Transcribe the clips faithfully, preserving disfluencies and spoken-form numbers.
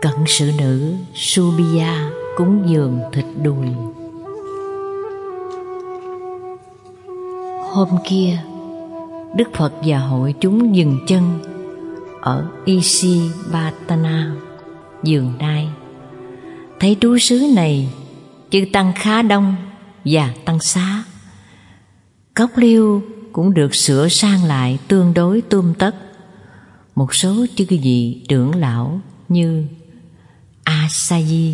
Cận sự nữ Subhiya cúng dường thịt đùi. Hôm kia, Đức Phật và hội chúng dừng chân ở Isipatana, vườn đai. Thấy trú xứ này chư tăng khá đông và tăng xá. Cốc liêu cũng được sửa sang lại tương đối tươm tất. Một số chư vị trưởng lão như Asayi,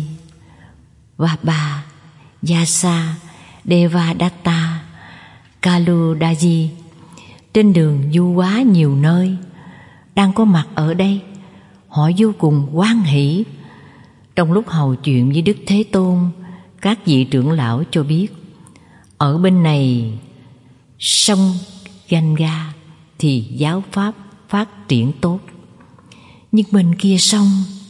Vapa, Yasa, Devadatta, Kaludaji trên đường du hóa nhiều nơi đang có mặt ở đây. Họ vô cùng hoan hỷ. Trong lúc hầu chuyện với Đức Thế Tôn, các vị trưởng lão cho biết ở bên này sông Ganga thì giáo pháp phát triển tốt, nhưng bên kia sông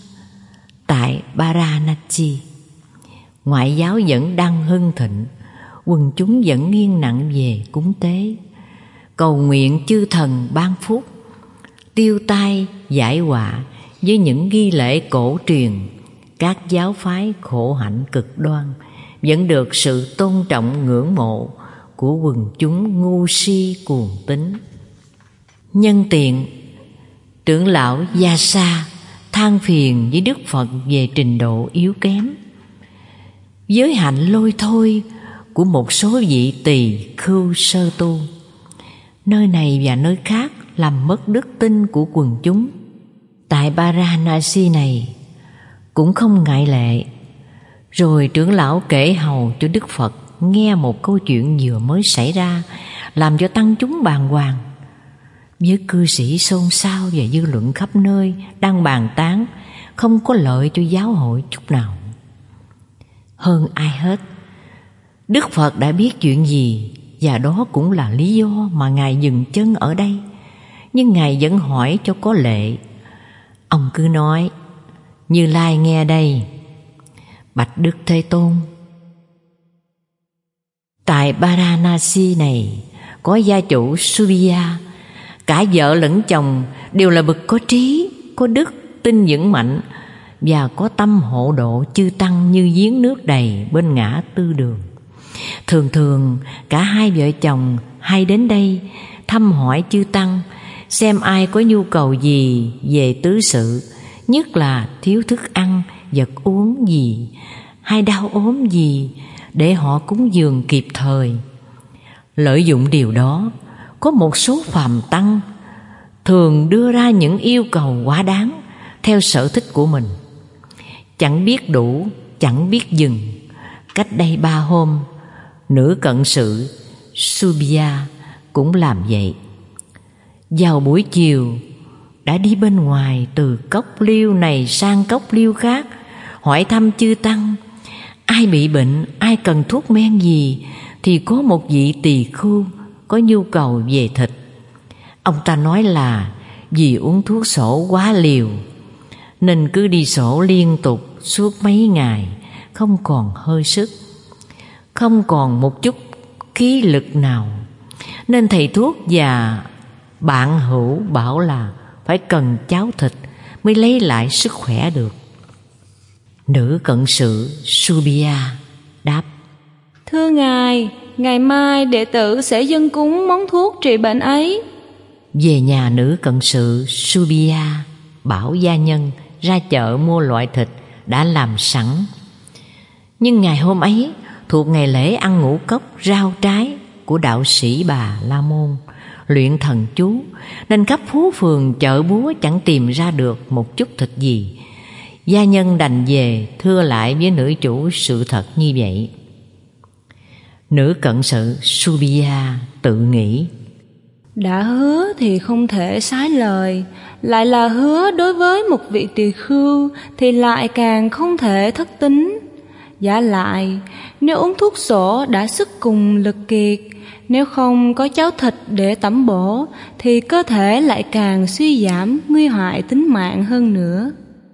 tại Varanasi ngoại giáo vẫn đang hưng thịnh. Quần chúng vẫn nghiêng nặng về cúng tế, cầu nguyện chư thần ban phúc, tiêu tai giải họa với những nghi lễ cổ truyền. Các giáo phái khổ hạnh cực đoan vẫn được sự tôn trọng ngưỡng mộ của quần chúng ngu si cuồng tín. Nhân tiện, trưởng lão Yasa than phiền với Đức Phật về trình độ yếu kém, giới hạnh lôi thôi của một số vị tỳ khưu sơ tu. Nơi này và nơi khác làm mất đức tin của quần chúng. Tại Varanasi này cũng không ngại lệ. Rồi trưởng lão kể hầu cho Đức Phật nghe một câu chuyện vừa mới xảy ra, làm cho tăng chúng bàng hoàng. Với cư sĩ xôn xao và dư luận khắp nơi đang bàn tán, không có lợi cho giáo hội chút nào. Hơn ai hết, Đức Phật đã biết chuyện gì, và đó cũng là lý do mà Ngài dừng chân ở đây. Nhưng Ngài vẫn hỏi cho có lệ. Ông cứ nói: Như Lai nghe đây. Bạch Đức Thế Tôn, tại Varanasi này có gia chủ Subhiya, cả vợ lẫn chồng đều là bậc có trí, có đức, tin vững mạnh và có tâm hộ độ chư tăng như giếng nước đầy bên ngã tư đường. Thường thường cả hai vợ chồng hay đến đây thăm hỏi chư tăng, xem ai có nhu cầu gì về tứ sự, nhất là thiếu thức ăn, vật uống gì hay đau ốm gì, để họ cúng dường kịp thời. Lợi dụng điều đó, có một số phàm tăng thường đưa ra những yêu cầu quá đáng theo sở thích của mình, chẳng biết đủ, chẳng biết dừng. Cách đây ba hôm, nữ cận sự Subhiya cũng làm vậy. Vào buổi chiều, đã đi bên ngoài từ cốc liêu này sang cốc liêu khác, hỏi thăm chư tăng ai bị bệnh, ai cần thuốc men gì, thì có một vị tỳ khưu có nhu cầu về thịt. Ông ta nói là vì uống thuốc sổ quá liều nên cứ đi sổ liên tục suốt mấy ngày, không còn hơi sức, không còn một chút khí lực nào, nên thầy thuốc và bạn hữu bảo là phải cần cháo thịt mới lấy lại sức khỏe được. Nữ cận sự Subhiya đáp: Thưa Ngài, ngày mai đệ tử sẽ dâng cúng món thuốc trị bệnh ấy. Về nhà, nữ cận sự Subhiya bảo gia nhân ra chợ mua loại thịt đã làm sẵn. Nhưng ngày hôm ấy thuộc ngày lễ ăn ngũ cốc rau trái của đạo sĩ Bà La Môn luyện thần chú, nên khắp phố phường chợ búa chẳng tìm ra được một chút thịt gì. Gia nhân đành về thưa lại với nữ chủ sự thật như vậy. Nữ cận sự Subhiya tự nghĩ: Đã hứa thì không thể sái lời, lại là hứa đối với một vị tỳ khưu thì lại càng không thể thất tín. Giả lại, nếu uống thuốc sổ đã sức cùng lực kiệt, nếu không có cháo thịt để tẩm bổ, thì cơ thể lại càng suy giảm, nguy hại tính mạng hơn nữa.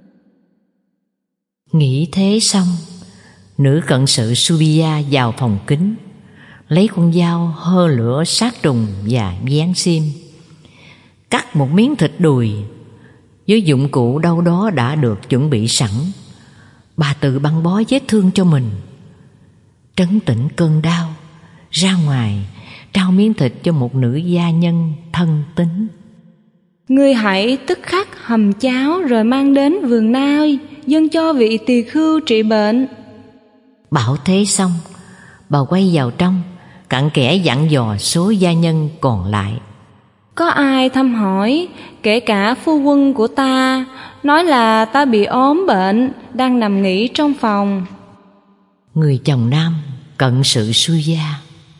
Nghĩ thế xong, nữ cận sự Subhiya vào phòng kính, lấy con dao hơ lửa sát trùng và dán xiêm, cắt một miếng thịt đùi, với dụng cụ đâu đó đã được chuẩn bị sẵn. Bà tự băng bó vết thương cho mình, trấn tĩnh cơn đau, ra ngoài trao miếng thịt cho một nữ gia nhân thân tín. Ngươi hãy tức khắc hầm cháo rồi mang đến vườn nai, dâng cho vị tỳ khưu trị bệnh. Bảo thế xong, bà quay vào trong, cặn kẽ dặn dò số gia nhân còn lại. Có ai thăm hỏi, kể cả phu quân của ta, nói là ta bị ốm bệnh, đang nằm nghỉ trong phòng. Người chồng nam cận sự Suya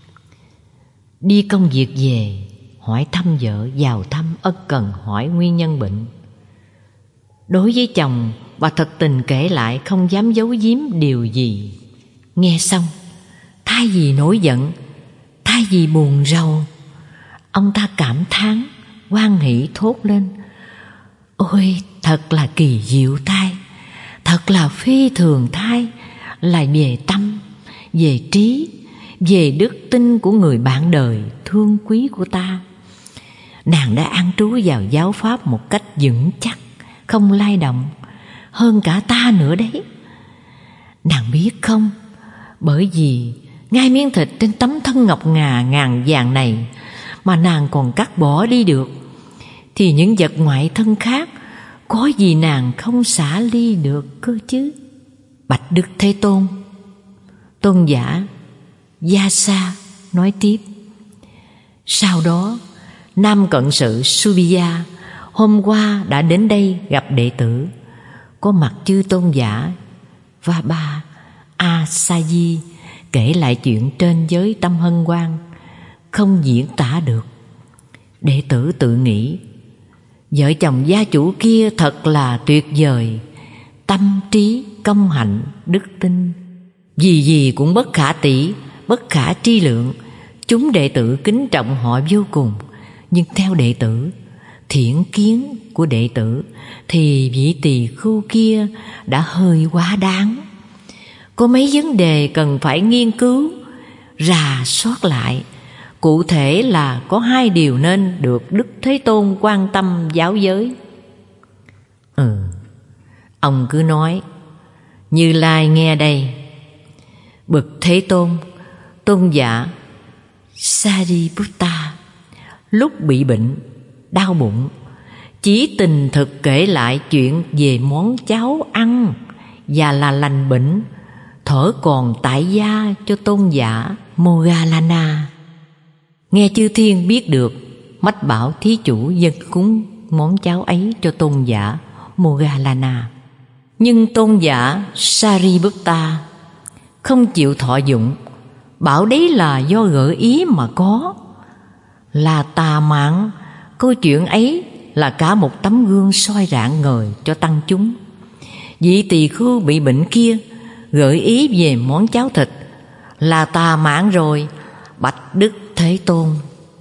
đi công việc về, hỏi thăm vợ, vào thăm ân cần hỏi nguyên nhân bệnh. Đối với chồng, bà thật tình kể lại, không dám giấu giếm điều gì. Nghe xong, thay vì nổi giận, thay vì buồn rầu, ông ta cảm thán, hoan hỷ thốt lên: ôi, thật là kỳ diệu thay, thật là phi thường thay, là về tâm, về trí, về đức tin của người bạn đời thương quý của ta. Nàng đã an trú vào giáo pháp một cách vững chắc, không lay động, hơn cả ta nữa đấy. Nàng biết không, bởi vì ngay miếng thịt trên tấm thân ngọc ngà ngàn vàng này mà nàng còn cắt bỏ đi được, thì những vật ngoại thân khác có gì nàng không xả ly được cơ chứ. Bạch Đức Thế Tôn, tôn giả Vyasa nói tiếp: sau đó nam cận sự Subhiya hôm qua đã đến đây gặp đệ tử, có mặt chư tôn giả và bà Asaji kể lại chuyện trên với tâm hân hoan, không diễn tả được. Đệ tử tự nghĩ, vợ chồng gia chủ kia thật là tuyệt vời, tâm trí, công hạnh, đức tin, gì gì cũng bất khả tỷ, bất khả tri lượng. Chúng đệ tử kính trọng họ vô cùng. Nhưng theo đệ tử, thiện kiến của đệ tử, thì vị tỳ khưu kia đã hơi quá đáng. Có mấy vấn đề cần phải nghiên cứu, rà soát lại. Cụ thể là có hai điều nên được Đức Thế Tôn quan tâm giáo giới. Ừ, ông cứ nói. Như Lai nghe đây. Bậc Thế Tôn, tôn giả Sariputta lúc bị bệnh, đau bụng, chỉ tình thực kể lại chuyện về món cháo ăn và là lành bệnh, thở còn tại gia cho tôn giả Moggallana. Nghe chư thiên biết được, mách bảo thí chủ dâng cúng món cháo ấy cho tôn giả Moggallana. Nhưng tôn giả Sariputta không chịu thọ dụng, bảo đấy là do gợi ý mà có, là tà mạn. Câu chuyện ấy là cả một tấm gương soi rạng ngời cho tăng chúng. Vị tỳ khưu bị bệnh kia gợi ý về món cháo thịt là tà mạn rồi, bạch Đức Thế Tôn.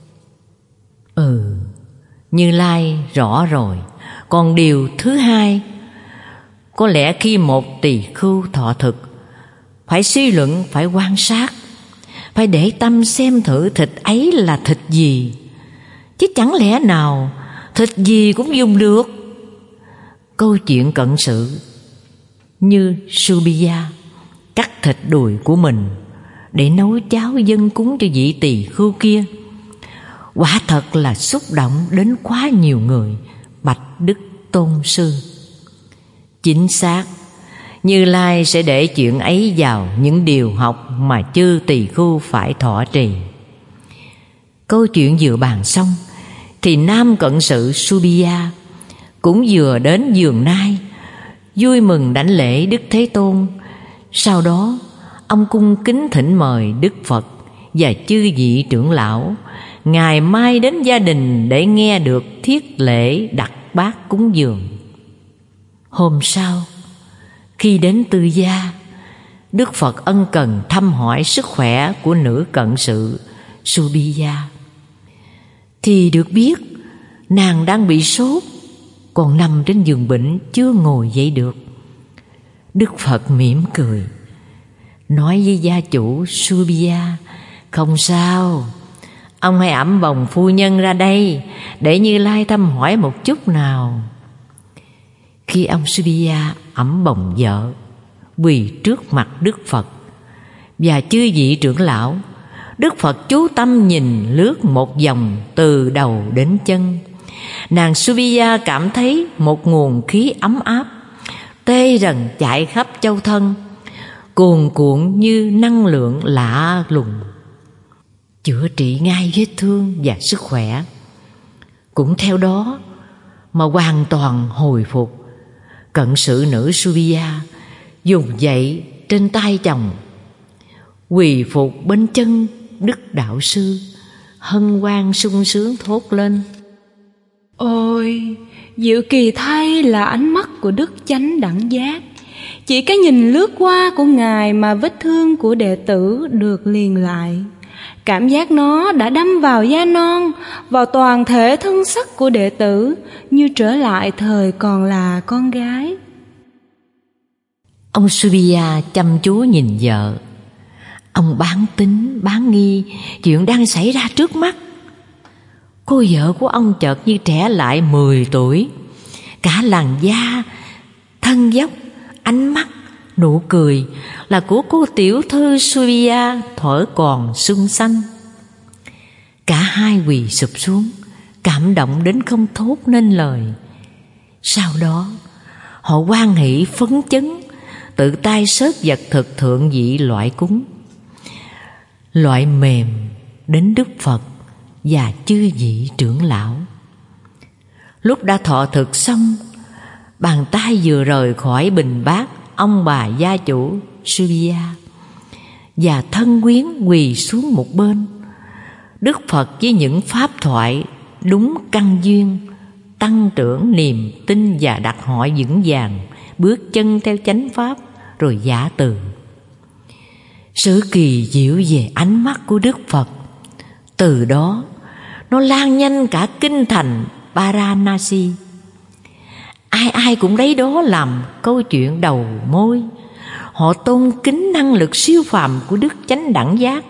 Ừ, Như Lai rõ rồi. Còn điều thứ hai, có lẽ khi một tỳ khưu thọ thực, phải suy luận, phải quan sát, phải để tâm xem thử thịt ấy là thịt gì, chứ chẳng lẽ nào thịt gì cũng dùng được. Câu chuyện cận sự như Subhiya cắt thịt đùi của mình để nấu cháo dâng cúng cho vị tỳ khưu kia, quả thật là xúc động đến quá nhiều người, bạch Đức Tôn Sư. Chính xác, Như Lai sẽ để chuyện ấy vào những điều học mà chư tỳ khưu phải thọ trì. Câu chuyện vừa bàn xong thì nam cận sự Subhiya cũng vừa đến vườn nai, vui mừng đảnh lễ Đức Thế Tôn. Sau đó ông cung kính thỉnh mời Đức Phật và chư vị trưởng lão ngày mai đến gia đình để nghe được thiết lễ đặt bát cúng dường. Hôm sau, khi đến tư gia, Đức Phật ân cần thăm hỏi sức khỏe của nữ cận sự Subhiya, thì được biết nàng đang bị sốt, còn nằm trên giường bệnh chưa ngồi dậy được. Đức Phật mỉm cười nói với gia chủ Subhiya: không sao, ông hãy ẵm bồng phu nhân ra đây để Như Lai thăm hỏi một chút nào. khi ông Subhaya ẵm bồng vợ, quỳ trước mặt Đức Phật và chư vị trưởng lão, Đức Phật chú tâm nhìn lướt một vòng từ đầu đến chân. Nàng Subhaya cảm thấy một nguồn khí ấm áp tê rần chạy khắp châu thân, cuồn cuộn như năng lượng lạ lùng, chữa trị ngay vết thương và sức khỏe. Cũng theo đó mà hoàn toàn hồi phục. Cận sự nữ Subhaya dùng dậy trên tay chồng, quỳ phục bên chân Đức Đạo Sư, hân hoan sung sướng thốt lên: Ôi, diệu kỳ thay là ánh mắt của Đức Chánh Đẳng Giác. Chỉ cái nhìn lướt qua của Ngài mà vết thương của đệ tử được liền lại. Cảm giác nó đã đâm vào da non, vào toàn thể thân sắc của đệ tử, như trở lại thời còn là con gái. Ông Subhaya chăm chú nhìn vợ. Ông bán tín bán nghi chuyện đang xảy ra trước mắt. Cô vợ của ông chợt như trẻ lại mười tuổi. Cả làn da, thân dốc, ánh mắt, nụ cười là của cô tiểu thư Subhaya thuở còn xuân xanh. Cả hai quỳ sụp xuống, cảm động đến không thốt nên lời. Sau đó họ hoan hỷ phấn chấn, tự tay xớt vật thực thượng vị loại cúng, loại mềm đến Đức Phật và chư vị trưởng lão. Lúc đã thọ thực xong, bàn tay vừa rời khỏi bình bát ông bà gia chủ Subhaya và thân quyến quỳ xuống một bên. Đức Phật với những pháp thoại đúng căn duyên tăng trưởng niềm tin và đặt họ vững vàng bước chân theo chánh pháp rồi giả từ. Sự kỳ diệu về ánh mắt của Đức Phật từ đó nó lan nhanh cả kinh thành Varanasi. Ai ai cũng lấy đó làm câu chuyện đầu môi. Họ tôn kính năng lực siêu phàm của Đức Chánh Đẳng Giác.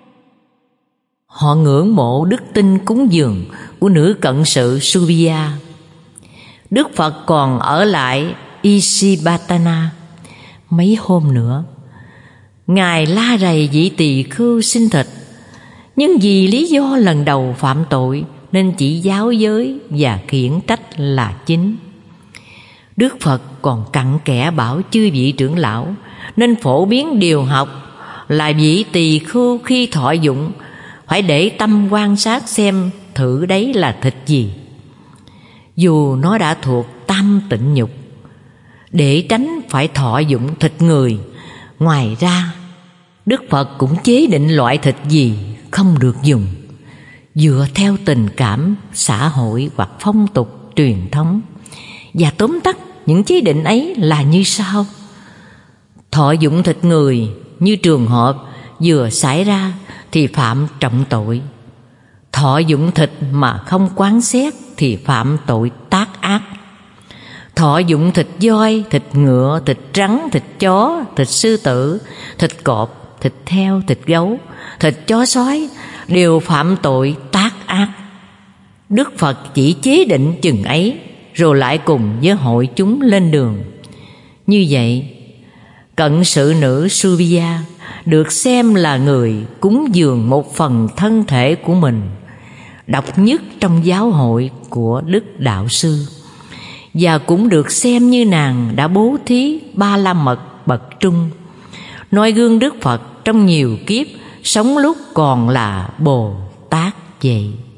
Họ ngưỡng mộ đức tin cúng dường của nữ cận sự Subhaya. Đức Phật còn ở lại Isipatana mấy hôm nữa. Ngài la rầy vị tỳ khưu xin thịt, nhưng vì lý do lần đầu phạm tội nên chỉ giáo giới và khiển trách là chính. Đức Phật còn cặn kẽ bảo chư vị trưởng lão nên phổ biến điều học là vị tỳ khưu khi thọ dụng phải để tâm quan sát xem thử đấy là thịt gì, dù nó đã thuộc tam tịnh nhục, để tránh phải thọ dụng thịt người. Ngoài ra, Đức Phật cũng chế định loại thịt gì không được dùng, dựa theo tình cảm xã hội hoặc phong tục truyền thống. Và tóm tắt những chế định ấy là như sau: thọ dụng thịt người như trường hợp vừa xảy ra thì phạm trọng tội. Thọ dụng thịt mà không quán xét thì phạm tội tác ác. Thọ dụng thịt voi, thịt ngựa, thịt rắn, thịt chó, thịt sư tử, thịt cọp, thịt heo, thịt gấu, thịt chó sói đều phạm tội tác ác. Đức Phật chỉ chế định chừng ấy rồi lại cùng với hội chúng lên đường. Như vậy, cận sự nữ Subhaya được xem là người cúng dường một phần thân thể của mình, độc nhất trong giáo hội của Đức Đạo Sư, và cũng được xem như nàng đã bố thí ba la mật bậc trung, noi gương Đức Phật trong nhiều kiếp sống lúc còn là Bồ Tát vậy.